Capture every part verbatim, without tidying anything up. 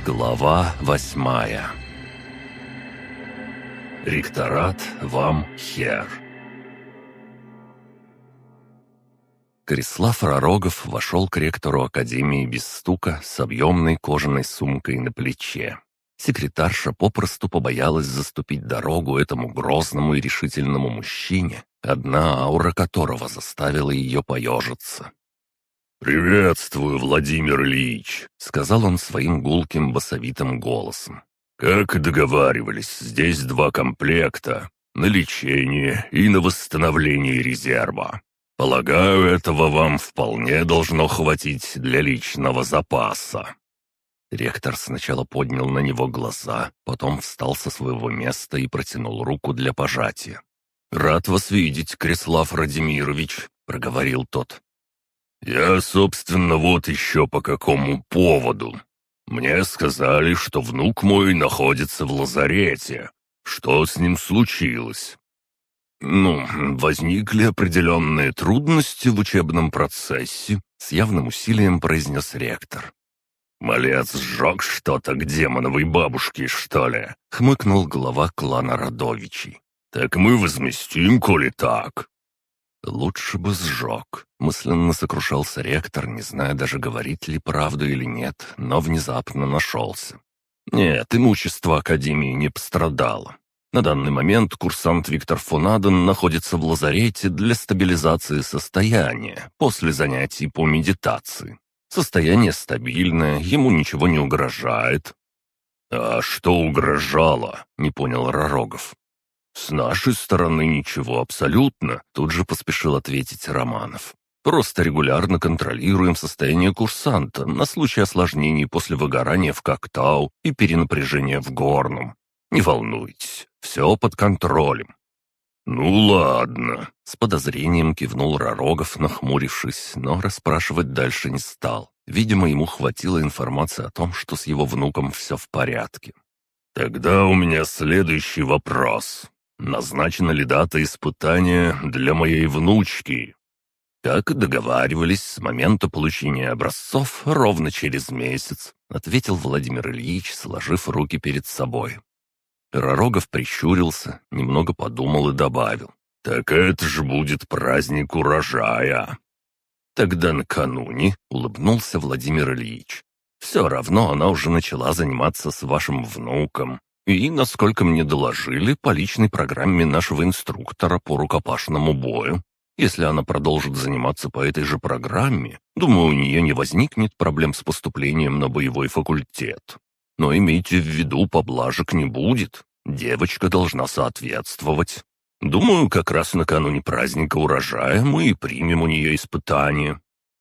Глава восьмая. Ректорат вам хер. Корислав Ророгов вошел к ректору академии без стука с объемной кожаной сумкой на плече. Секретарша попросту побоялась заступить дорогу этому грозному и решительному мужчине, одна аура которого заставила ее поежиться. «Приветствую, Владимир Ильич», — сказал он своим гулким басовитым голосом. «Как и договаривались, здесь два комплекта — на лечение и на восстановление резерва. Полагаю, этого вам вполне должно хватить для личного запаса». Ректор сначала поднял на него глаза, потом встал со своего места и протянул руку для пожатия. «Рад вас видеть, Корислав Радимирович», — проговорил тот. «Я, собственно, вот еще по какому поводу. Мне сказали, что внук мой находится в лазарете. Что с ним случилось?» «Ну, возникли определенные трудности в учебном процессе», — с явным усилием произнес ректор. «Малец сжег что-то к демоновой бабушке, что ли?» — хмыкнул глава клана Родовичей. «Так мы возместим, коли так». «Лучше бы сжег», — мысленно сокрушался ректор, не зная даже, говорить ли правду или нет, но внезапно нашелся. «Нет, имущество Академии не пострадало. На данный момент курсант Виктор фон Аден находится в лазарете для стабилизации состояния после занятий по медитации. Состояние стабильное, ему ничего не угрожает». «А что угрожало?» — не понял Ророгов. «С нашей стороны ничего абсолютно», — тут же поспешил ответить Романов. «Просто регулярно контролируем состояние курсанта на случай осложнений после выгорания в Коктау и перенапряжения в Горном. Не волнуйтесь, все под контролем». «Ну ладно», — с подозрением кивнул Ророгов, нахмурившись, но расспрашивать дальше не стал. Видимо, ему хватило информации о том, что с его внуком все в порядке. «Тогда у меня следующий вопрос. Назначена ли дата испытания для моей внучки?» «Как и договаривались, с момента получения образцов ровно через месяц», — ответил Владимир Ильич, сложив руки перед собой. Ророгов прищурился, немного подумал и добавил. «Так это же будет праздник урожая». «Тогда накануне», — улыбнулся Владимир Ильич. «Все равно она уже начала заниматься с вашим внуком. И, насколько мне доложили, по личной программе нашего инструктора по рукопашному бою. Если она продолжит заниматься по этой же программе, думаю, у нее не возникнет проблем с поступлением на боевой факультет. Но имейте в виду, поблажек не будет. Девочка должна соответствовать. Думаю, как раз накануне праздника урожая мы и примем у нее испытание».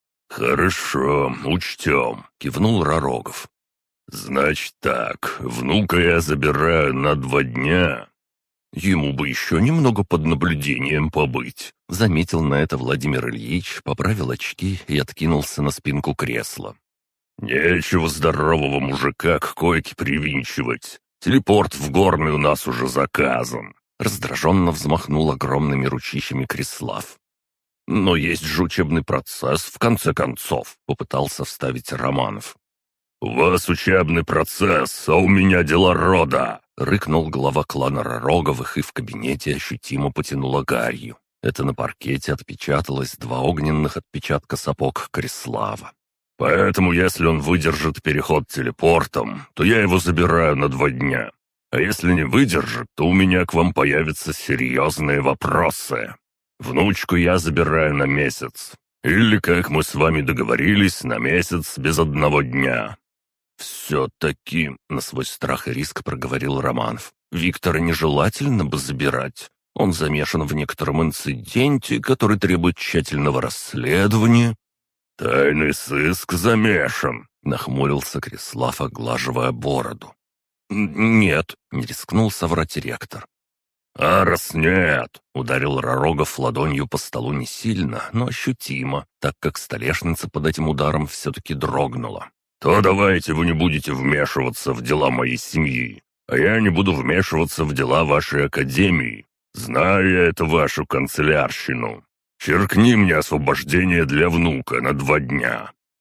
«Хорошо, учтем», — кивнул Ророгов. «Значит так, внука я забираю на два дня». «Ему бы еще немного под наблюдением побыть», — заметил на это Владимир Ильич, поправил очки и откинулся на спинку кресла. «Нечего здорового мужика к койке привинчивать. Телепорт в Горный у нас уже заказан», — раздраженно взмахнул огромными ручищами Корислав. «Но есть же учебный процесс, в конце концов», — попытался вставить Романов. «У вас учебный процесс, а у меня дела рода!» — рыкнул глава клана Ророговых, и в кабинете ощутимо потянуло гарью. Это на паркете отпечаталось два огненных отпечатка сапог Корислава. «Поэтому, если он выдержит переход телепортом, то я его забираю на два дня. А если не выдержит, то у меня к вам появятся серьезные вопросы. Внучку я забираю на месяц. Или, как мы с вами договорились, на месяц без одного дня». «Все-таки», — на свой страх и риск проговорил Романов, «Виктора нежелательно бы забирать. Он замешан в некотором инциденте, который требует тщательного расследования». «Тайный сыск замешан», — нахмурился Корислав, оглаживая бороду. «Нет», — не рискнул соврать ректор. «А раз нет», — ударил Ророгов ладонью по столу не сильно, но ощутимо, так как столешница под этим ударом все-таки дрогнула. «То давайте вы не будете вмешиваться в дела моей семьи, а я не буду вмешиваться в дела вашей академии. Знаю я эту вашу канцелярщину. Черкни мне освобождение для внука на два дня».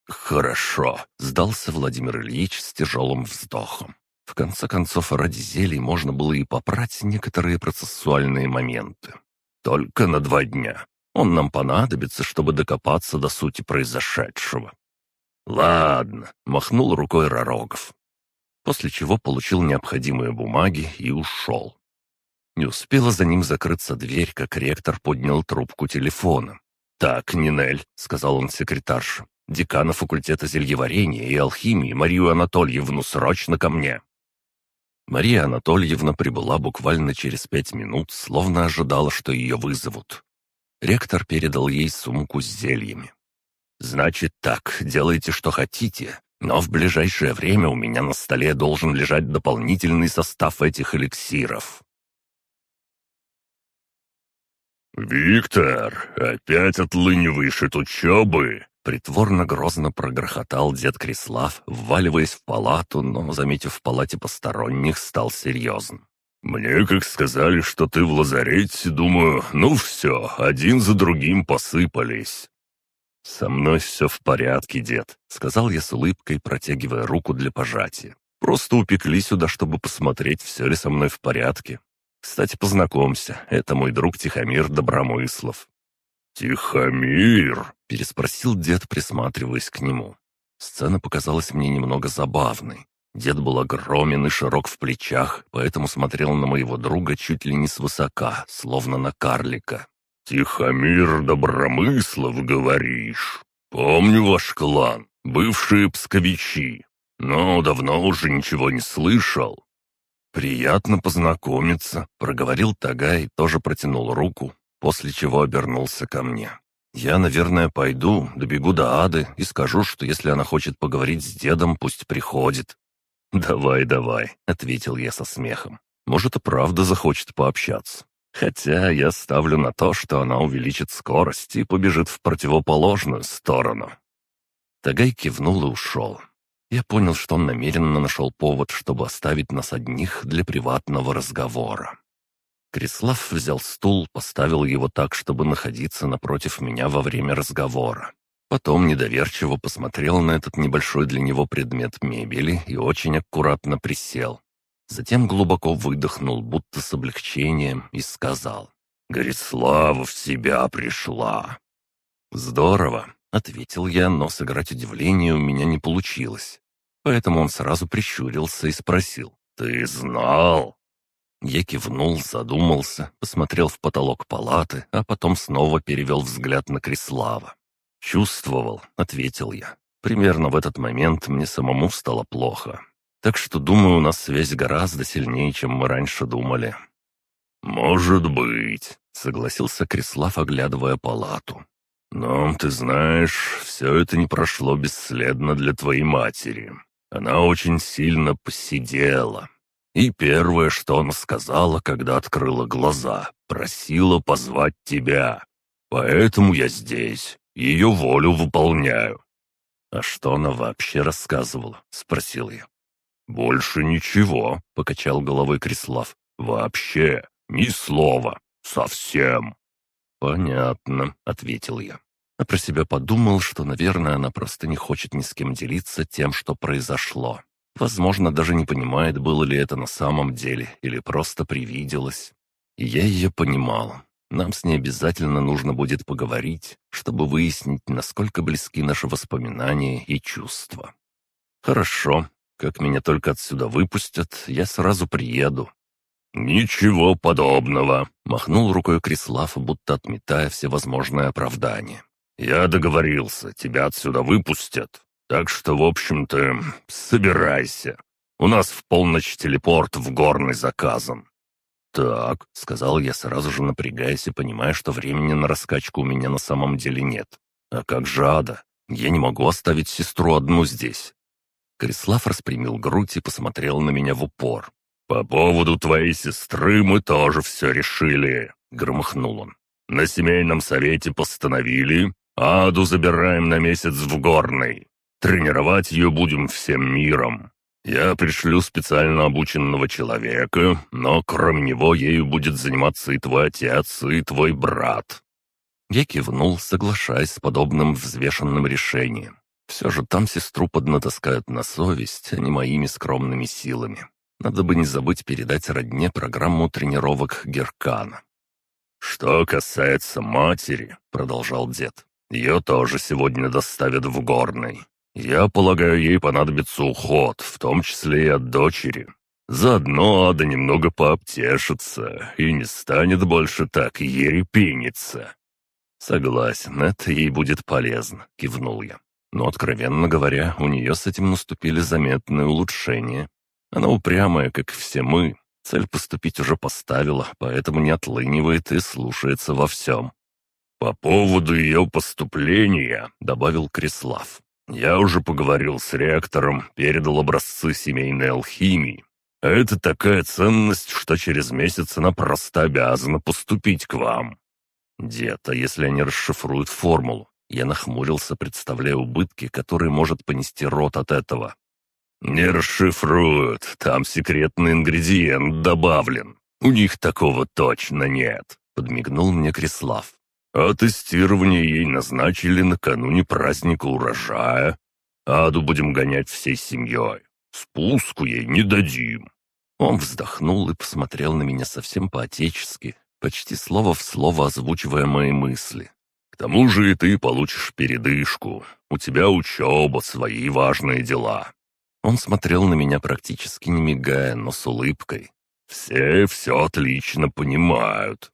«Хорошо», — сдался Владимир Ильич с тяжелым вздохом. В конце концов, ради зелий можно было и попрать некоторые процессуальные моменты. «Только на два дня. Он нам понадобится, чтобы докопаться до сути произошедшего». «Ладно», — махнул рукой Ророгов. После чего получил необходимые бумаги и ушел. Не успела за ним закрыться дверь, как ректор поднял трубку телефона. «Так, Нинель», — сказал он секретарше, — «декана факультета зельеварения и алхимии Марию Анатольевну срочно ко мне». Мария Анатольевна прибыла буквально через пять минут, словно ожидала, что ее вызовут. Ректор передал ей сумку с зельями. «Значит так, делайте, что хотите, но в ближайшее время у меня на столе должен лежать дополнительный состав этих эликсиров». «Виктор, опять отлыниваешь от учебы?» Притворно грозно прогрохотал дед Крислав, вваливаясь в палату, но, заметив в палате посторонних, стал серьезным. «Мне как сказали, что ты в лазарете, думаю, ну все, один за другим посыпались». «Со мной все в порядке, дед», — сказал я с улыбкой, протягивая руку для пожатия. «Просто упекли сюда, чтобы посмотреть, все ли со мной в порядке. Кстати, познакомься, это мой друг Тихомир Добромыслов». «Тихомир?» — переспросил дед, присматриваясь к нему. Сцена показалась мне немного забавной. Дед был огромен и широк в плечах, поэтому смотрел на моего друга чуть ли не свысока, словно на карлика. «Тихомир Добромыслов, говоришь? Помню ваш клан, бывшие псковичи, но давно уже ничего не слышал». «Приятно познакомиться», — проговорил Тагай и тоже протянул руку, после чего обернулся ко мне. «Я, наверное, пойду, добегу до Ады и скажу, что если она хочет поговорить с дедом, пусть приходит». «Давай, давай», — ответил я со смехом. «Может, и правда захочет пообщаться. Хотя я ставлю на то, что она увеличит скорость и побежит в противоположную сторону». Тагай кивнул и ушел. Я понял, что он намеренно нашел повод, чтобы оставить нас одних для приватного разговора. Крислав взял стул, поставил его так, чтобы находиться напротив меня во время разговора. Потом недоверчиво посмотрел на этот небольшой для него предмет мебели и очень аккуратно присел. Затем глубоко выдохнул, будто с облегчением, и сказал: «Горислава в себя пришла». «Здорово», — ответил я, но сыграть удивление у меня не получилось. Поэтому он сразу прищурился и спросил: «Ты знал?» Я кивнул, задумался, посмотрел в потолок палаты, а потом снова перевел взгляд на Крислава. «Чувствовал», — ответил я. «Примерно в этот момент мне самому стало плохо. Так что, думаю, у нас связь гораздо сильнее, чем мы раньше думали». «Может быть», — согласился Крислав, оглядывая палату. «Но, ты знаешь, все это не прошло бесследно для твоей матери. Она очень сильно посидела. И первое, что она сказала, когда открыла глаза, просила позвать тебя. Поэтому я здесь, ее волю выполняю». «А что она вообще рассказывала?» — спросил я. «Больше ничего», — покачал головой Крислав. «Вообще ни слова. Совсем». «Понятно», — ответил я. А про себя подумал, что, наверное, она просто не хочет ни с кем делиться тем, что произошло. Возможно, даже не понимает, было ли это на самом деле или просто привиделось. И я ее понимал. Нам с ней обязательно нужно будет поговорить, чтобы выяснить, насколько близки наши воспоминания и чувства. «Хорошо. Как меня только отсюда выпустят, я сразу приеду». «Ничего подобного», — махнул рукой Крислав, будто отметая все возможные оправдания. «Я договорился, тебя отсюда выпустят. Так что, в общем-то, собирайся. У нас в полночь телепорт в Горный заказан». «Так», — сказал я, сразу же напрягаясь и понимая, что времени на раскачку у меня на самом деле нет. «А как же Ада? Я не могу оставить сестру одну здесь». Крислав распрямил грудь и посмотрел на меня в упор. «По поводу твоей сестры мы тоже все решили», — громыхнул он. «На семейном совете постановили, Аду забираем на месяц в Горный. Тренировать ее будем всем миром. Я пришлю специально обученного человека, но кроме него ею будет заниматься и твой отец, и твой брат». Я кивнул, соглашаясь с подобным взвешенным решением. Все же там сестру поднатаскают на совесть, а не моими скромными силами. Надо бы не забыть передать родне программу тренировок Геркана. «Что касается матери», — продолжал дед, — «ее тоже сегодня доставят в Горный. Я полагаю, ей понадобится уход, в том числе и от дочери. Заодно Ада немного пообтешится и не станет больше так ерепениться». «Согласен, это ей будет полезно», — кивнул я. Но, откровенно говоря, у нее с этим наступили заметные улучшения. Она упрямая, как и все мы. Цель поступить уже поставила, поэтому не отлынивает и слушается во всем. «По поводу ее поступления», — добавил Крислав, — «я уже поговорил с ректором, передал образцы семейной алхимии. Это такая ценность, что через месяц она просто обязана поступить к вам». «Дед, а если они расшифруют формулу?» Я нахмурился, представляя убытки, которые может понести род от этого. «Не расшифруют, там секретный ингредиент добавлен. У них такого точно нет», — подмигнул мне Крислав. «А тестирование ей назначили накануне праздника урожая. Аду будем гонять всей семьей. Спуску ей не дадим». Он вздохнул и посмотрел на меня совсем по-отечески, почти слово в слово озвучивая мои мысли. «К тому же и ты получишь передышку. У тебя учеба, свои важные дела». Он смотрел на меня практически не мигая, но с улыбкой. «Все все отлично понимают».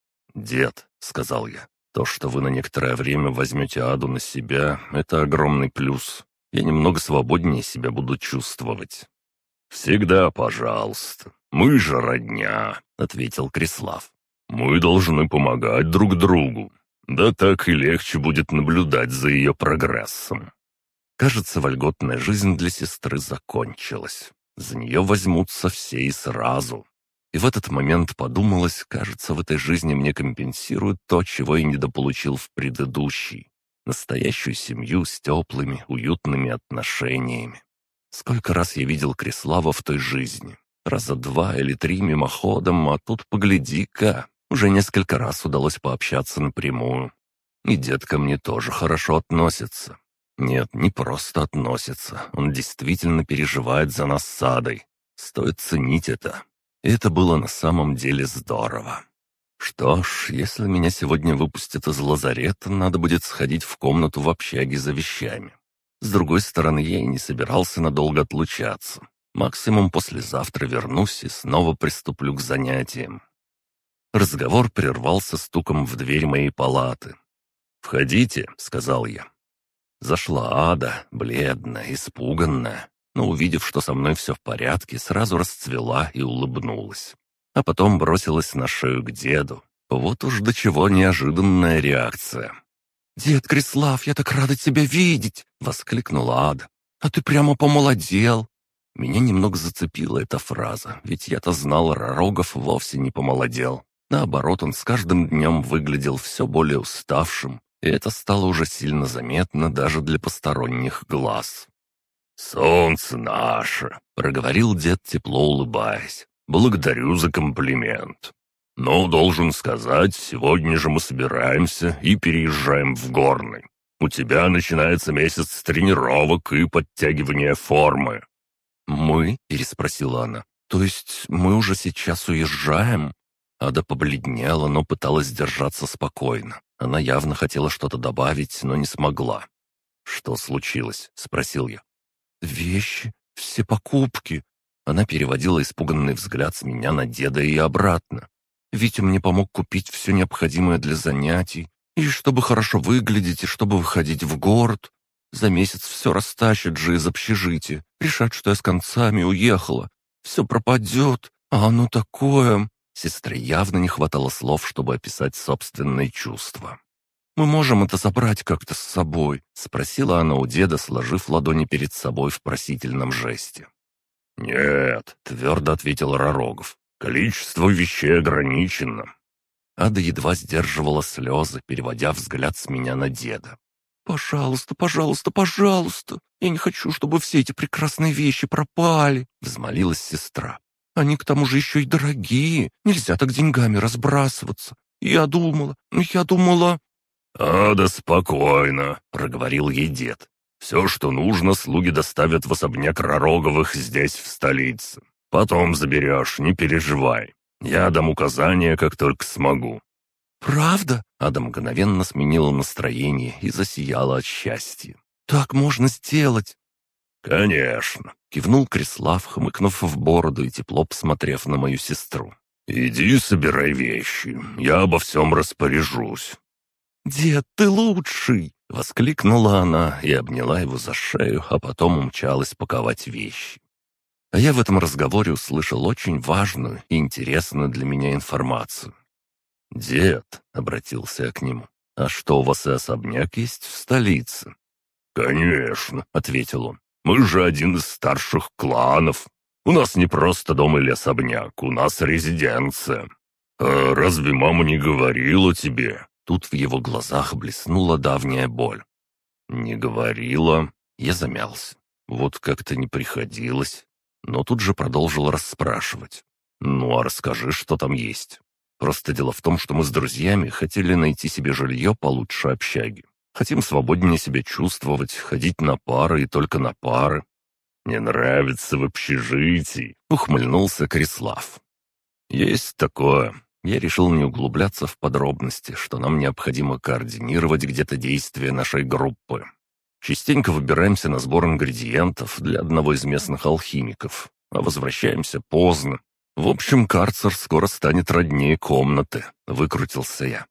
«Дед», — сказал я, — «то, что вы на некоторое время возьмете Аду на себя, это огромный плюс. Я немного свободнее себя буду чувствовать». «Всегда пожалуйста. Мы же родня», — ответил Крислав. «Мы должны помогать друг другу. Да так и легче будет наблюдать за ее прогрессом». Кажется, вольготная жизнь для сестры закончилась. За нее возьмутся все и сразу. И в этот момент подумалось, кажется, в этой жизни мне компенсируют то, чего я недополучил в предыдущей. Настоящую семью с теплыми, уютными отношениями. Сколько раз я видел Крислава в той жизни. Раза два или три мимоходом, а тут погляди-ка. Уже несколько раз удалось пообщаться напрямую. И дед ко мне тоже хорошо относится. Нет, не просто относится. Он действительно переживает за нас с Адой. Стоит ценить это. И это было на самом деле здорово. Что ж, если меня сегодня выпустят из лазарета, надо будет сходить в комнату в общаге за вещами. С другой стороны, я и не собирался надолго отлучаться. Максимум послезавтра вернусь и снова приступлю к занятиям. Разговор прервался стуком в дверь моей палаты. «Входите», — сказал я. Зашла Ада, бледная, испуганная, но, увидев, что со мной все в порядке, сразу расцвела и улыбнулась. А потом бросилась на шею к деду. Вот уж до чего неожиданная реакция. «Дед Крислав, я так рада тебя видеть!» — воскликнула Ада. «А ты прямо помолодел!» Меня немного зацепила эта фраза, ведь я-то знал, Ророгов вовсе не помолодел. Наоборот, он с каждым днем выглядел все более уставшим, и это стало уже сильно заметно даже для посторонних глаз. «Солнце наше!» — проговорил дед, тепло улыбаясь. «Благодарю за комплимент. Но, должен сказать, сегодня же мы собираемся и переезжаем в Горный. У тебя начинается месяц тренировок и подтягивания формы». «Мы?» — переспросила она. «То есть мы уже сейчас уезжаем?» Ада побледнела, но пыталась держаться спокойно. Она явно хотела что-то добавить, но не смогла. «Что случилось?» — спросил я. «Вещи, все покупки». Она переводила испуганный взгляд с меня на деда и обратно. «Витя мне помог купить все необходимое для занятий, и чтобы хорошо выглядеть, и чтобы выходить в город. За месяц все растащат же из общежития, решат, что я с концами уехала. Все пропадет, а оно такое...» Сестре явно не хватало слов, чтобы описать собственные чувства. «Мы можем это забрать как-то с собой?» — спросила она у деда, сложив ладони перед собой в просительном жесте. «Нет», — твердо ответил Ророгов. «Количество вещей ограничено». Ада едва сдерживала слезы, переводя взгляд с меня на деда. «Пожалуйста, пожалуйста, пожалуйста! Я не хочу, чтобы все эти прекрасные вещи пропали!» — взмолилась сестра. «Они к тому же еще и дорогие, нельзя так деньгами разбрасываться. Я думала, я думала...» «Ада, спокойно», — проговорил ей дед. Все, что нужно, слуги доставят в особняк Ророговых здесь, в столице. Потом заберешь, не переживай. Я дам указания, как только смогу». «Правда?» — Ада мгновенно сменила настроение и засияла от счастья. «Так можно сделать!» «Конечно!» — кивнул Крислав, хмыкнув в бороду и тепло посмотрев на мою сестру. «Иди собирай вещи, я обо всем распоряжусь». «Дед, ты лучший!» — воскликнула она и обняла его за шею, а потом умчалась паковать вещи. А я в этом разговоре услышал очень важную и интересную для меня информацию. «Дед», — обратился я к нему, — «а что, у вас и особняк есть в столице?» «Конечно», — ответил он, — «мы же один из старших кланов. У нас не просто дом или особняк, у нас резиденция. А разве мама не говорила тебе?» Тут в его глазах блеснула давняя боль. «Не говорила». Я замялся. Вот как-то не приходилось. Но тут же продолжил расспрашивать. «Ну а расскажи, что там есть». Просто дело в том, что мы с друзьями хотели найти себе жилье получше общаги. Хотим свободнее себя чувствовать, ходить на пары и только на пары. «Не нравится в общежитии», — ухмыльнулся Крислав. «Есть такое». Я решил не углубляться в подробности, что нам необходимо координировать где-то действия нашей группы. Частенько выбираемся на сбор ингредиентов для одного из местных алхимиков, а возвращаемся поздно. В общем, карцер скоро станет роднее комнаты, выкрутился я.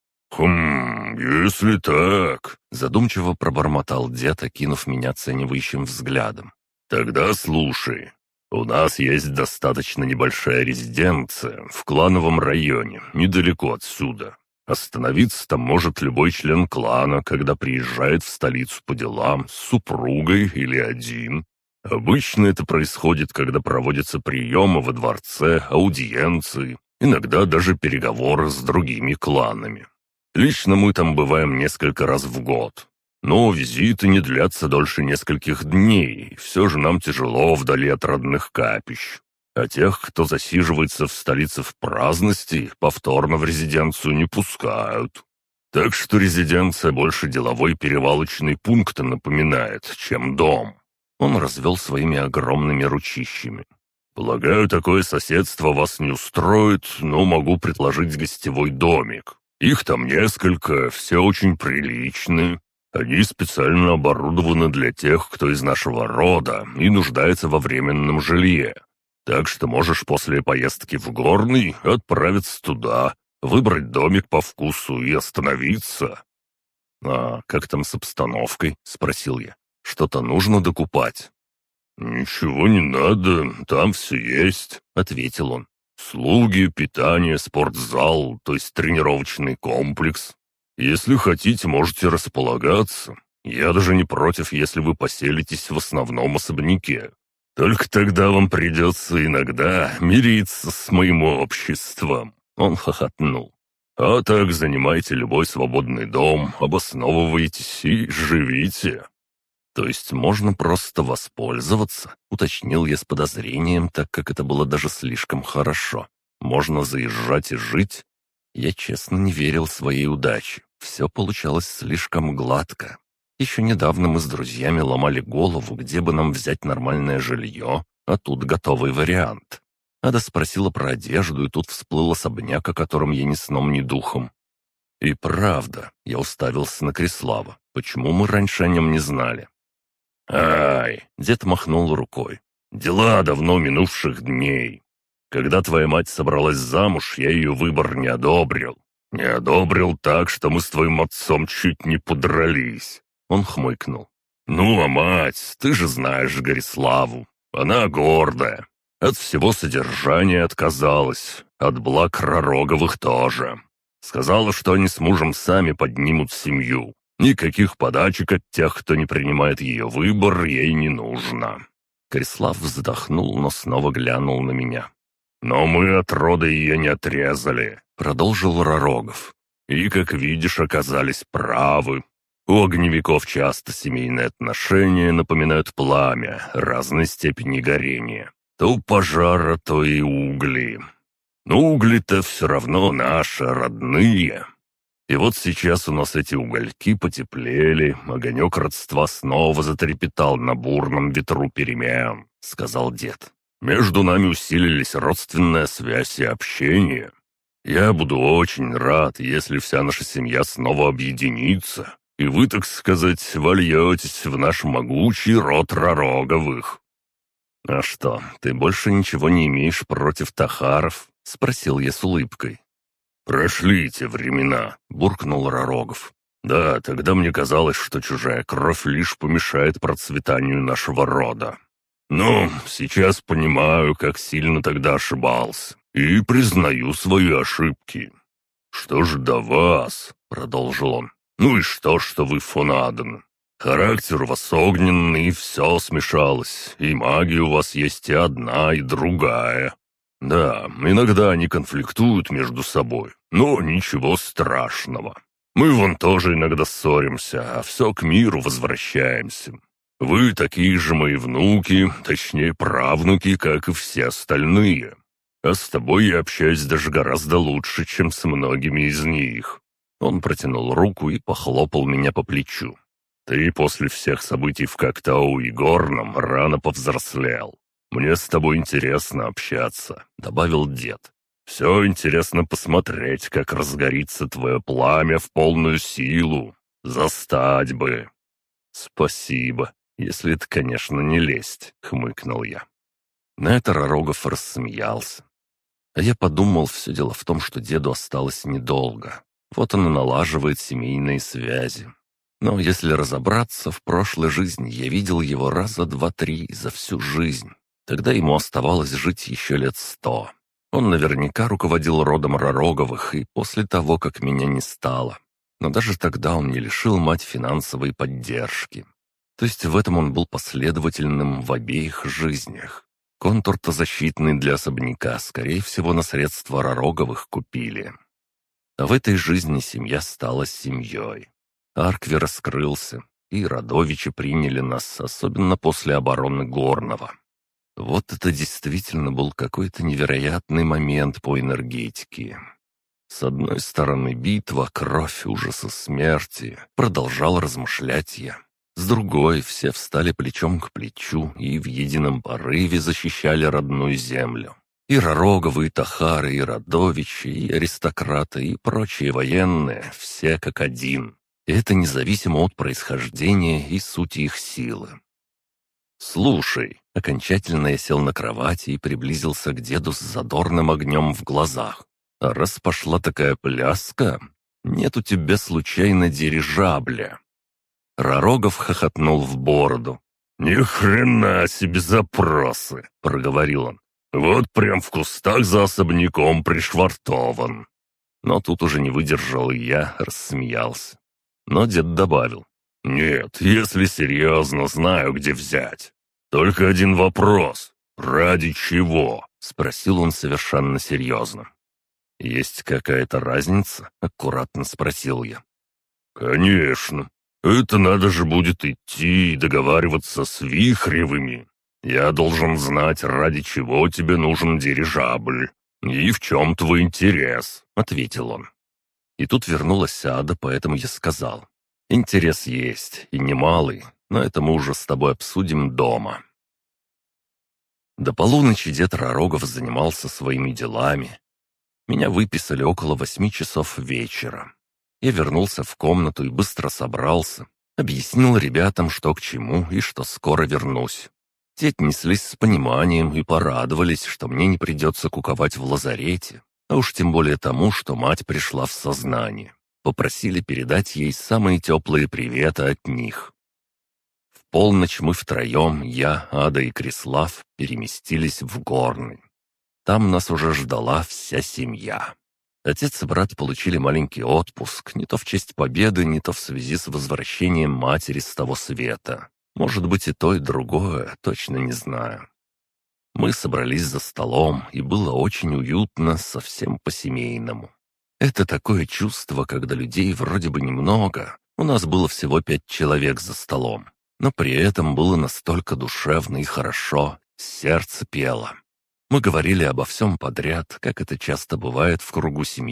«Хм, если так...» — задумчиво пробормотал дед, окинув меня оценивающим взглядом. «Тогда слушай. У нас есть достаточно небольшая резиденция в клановом районе, недалеко отсюда. Остановиться там может любой член клана, когда приезжает в столицу по делам с супругой или один. Обычно это происходит, когда проводятся приемы во дворце, аудиенции, иногда даже переговоры с другими кланами. Лично мы там бываем несколько раз в год. Но визиты не длятся дольше нескольких дней, все же нам тяжело вдали от родных капищ. А тех, кто засиживается в столице в праздности, повторно в резиденцию не пускают. Так что резиденция больше деловой перевалочный пункт напоминает, чем дом». Он развел своими огромными ручищами. «Полагаю, такое соседство вас не устроит, но могу предложить гостевой домик. Их там несколько, все очень приличные. Они специально оборудованы для тех, кто из нашего рода и нуждается во временном жилье. Так что можешь после поездки в Горный отправиться туда, выбрать домик по вкусу и остановиться». «А как там с обстановкой?» — спросил я. «Что-то нужно докупать?» «Ничего не надо, там все есть», — ответил он. «Слуги, питание, спортзал, то есть тренировочный комплекс. Если хотите, можете располагаться. Я даже не против, если вы поселитесь в основном особняке. Только тогда вам придется иногда мириться с моим обществом». Он хохотнул. «А так занимайте любой свободный дом, обосновывайтесь и живите». «То есть можно просто воспользоваться?» — уточнил я с подозрением, так как это было даже слишком хорошо. «Можно заезжать и жить?» Я честно не верил своей удаче. Все получалось слишком гладко. Еще недавно мы с друзьями ломали голову, где бы нам взять нормальное жилье, а тут готовый вариант. Ада спросила про одежду, и тут всплыл особняк, о котором я ни сном, ни духом. И правда, я уставился на Крислава. Почему мы раньше о нем не знали? «Ай!» — дед махнул рукой. «Дела давно минувших дней. Когда твоя мать собралась замуж, я ее выбор не одобрил. Не одобрил так, что мы с твоим отцом чуть не подрались». Он хмыкнул. «Ну, а мать, ты же знаешь Гориславу. Она гордая. От всего содержания отказалась, от благ Ророговых тоже. Сказала, что они с мужем сами поднимут семью. Никаких подачек от тех, кто не принимает ее выбор, ей не нужно». Крислав вздохнул, но снова глянул на меня. «Но мы от рода ее не отрезали», — продолжил Ророгов. «И, как видишь, оказались правы. У огневиков часто семейные отношения напоминают пламя разной степени горения. То пожара, то и угли. Но угли-то все равно наши, родные. И вот сейчас у нас эти угольки потеплели, огонек родства снова затрепетал на бурном ветру перемен», — сказал дед. «Между нами усилились родственная связь и общение. Я буду очень рад, если вся наша семья снова объединится, и вы, так сказать, вольетесь в наш могучий род Ророговых». «А что, ты больше ничего не имеешь против тахаров?» — спросил я с улыбкой. «Прошли те времена», — буркнул Ророгов. «Да, тогда мне казалось, что чужая кровь лишь помешает процветанию нашего рода. Но сейчас понимаю, как сильно тогда ошибался, и признаю свои ошибки. Что ж до вас», — продолжил он. «Ну и что, что вы фон Аден? Характер у вас огненный, и все смешалось, и магия у вас есть и одна, и другая. Да, иногда они конфликтуют между собой, но ничего страшного. Мы вон тоже иногда ссоримся, а все к миру возвращаемся. Вы такие же мои внуки, точнее правнуки, как и все остальные. А с тобой я общаюсь даже гораздо лучше, чем с многими из них». Он протянул руку и похлопал меня по плечу. «Ты после всех событий в Коктау и Горном рано повзрослел. Мне с тобой интересно общаться», — добавил дед. «Все интересно посмотреть, как разгорится твое пламя в полную силу. Застать бы». «Спасибо, если это, конечно, не лесть», — хмыкнул я. На это Ророгов рассмеялся. А я подумал, все дело в том, что деду осталось недолго. Вот он и налаживает семейные связи. Но если разобраться, в прошлой жизни я видел его раза два-три за всю жизнь. Тогда ему оставалось жить еще лет сто. Он наверняка руководил родом Ророговых и после того, как меня не стало. Но даже тогда он не лишил мать финансовой поддержки. То есть в этом он был последовательным в обеих жизнях. Контур-то защитный для особняка, скорее всего, на средства Ророговых купили. А в этой жизни семья стала семьей. Аркви раскрылся, и Радовичи приняли нас, особенно после обороны Горного. Вот это действительно был какой-то невероятный момент по энергетике. С одной стороны битва, кровь, ужаса смерти, продолжал размышлять я. С другой все встали плечом к плечу и в едином порыве защищали родную землю. И Ророговы, и Тахары, и Радовичи, и аристократы, и прочие военные, все как один. И это независимо от происхождения и сути их силы. «Слушай», — окончательно я сел на кровати и приблизился к деду с задорным огнем в глазах. «А раз пошла такая пляска, нет у тебя случайно дирижабля?» Ророгов хохотнул в бороду. «Ни хрена себе запросы!» — проговорил он. «Вот прям в кустах за особняком пришвартован». Но тут уже не выдержал и я, рассмеялся. Но дед добавил. «Нет, если серьезно, знаю, где взять. Только один вопрос. Ради чего?» — спросил он совершенно серьезно. «Есть какая-то разница?» — аккуратно спросил я. «Конечно. Это надо же будет идти и договариваться с Вихревыми. Я должен знать, ради чего тебе нужен дирижабль и в чем твой интерес», — ответил он. И тут вернулась Ада, поэтому я сказал. «Интерес есть, и немалый, но это мы уже с тобой обсудим дома». До полуночи дед Ророгов занимался своими делами. Меня выписали около восьми часов вечера. Я вернулся в комнату и быстро собрался. Объяснил ребятам, что к чему и что скоро вернусь. Те отнеслись с пониманием и порадовались, что мне не придется куковать в лазарете, а уж тем более тому, что мать пришла в сознание. Попросили передать ей самые теплые приветы от них. В полночь мы втроем, я, Ада и Крислав, переместились в Горный. Там нас уже ждала вся семья. Отец и брат получили маленький отпуск, не то в честь победы, не то в связи с возвращением матери с того света. Может быть и то, и другое, точно не знаю. Мы собрались за столом, и было очень уютно, совсем по-семейному. Это такое чувство, когда людей вроде бы немного, у нас было всего пять человек за столом, но при этом было настолько душевно и хорошо, сердце пело. Мы говорили обо всем подряд, как это часто бывает в кругу семьи,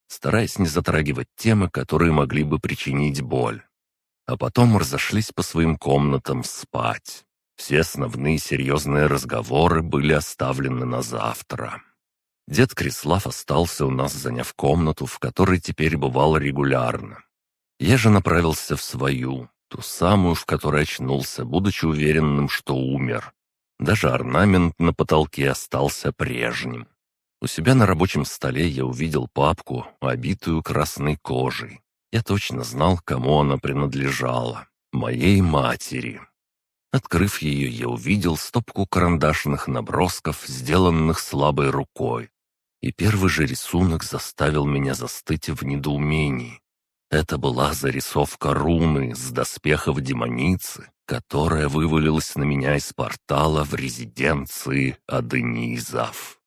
стараясь не затрагивать темы, которые могли бы причинить боль. А потом разошлись по своим комнатам спать. Все основные серьезные разговоры были оставлены на завтра. Дед Крислав остался у нас, заняв комнату, в которой теперь бывал регулярно. Я же направился в свою, ту самую, в которой очнулся, будучи уверенным, что умер. Даже орнамент на потолке остался прежним. У себя на рабочем столе я увидел папку, обитую красной кожей. Я точно знал, кому она принадлежала. Моей матери. Открыв ее, я увидел стопку карандашных набросков, сделанных слабой рукой. И первый же рисунок заставил меня застыть в недоумении. Это была зарисовка руны с доспехов демоницы, которая вывалилась на меня из портала в резиденции Аденизов.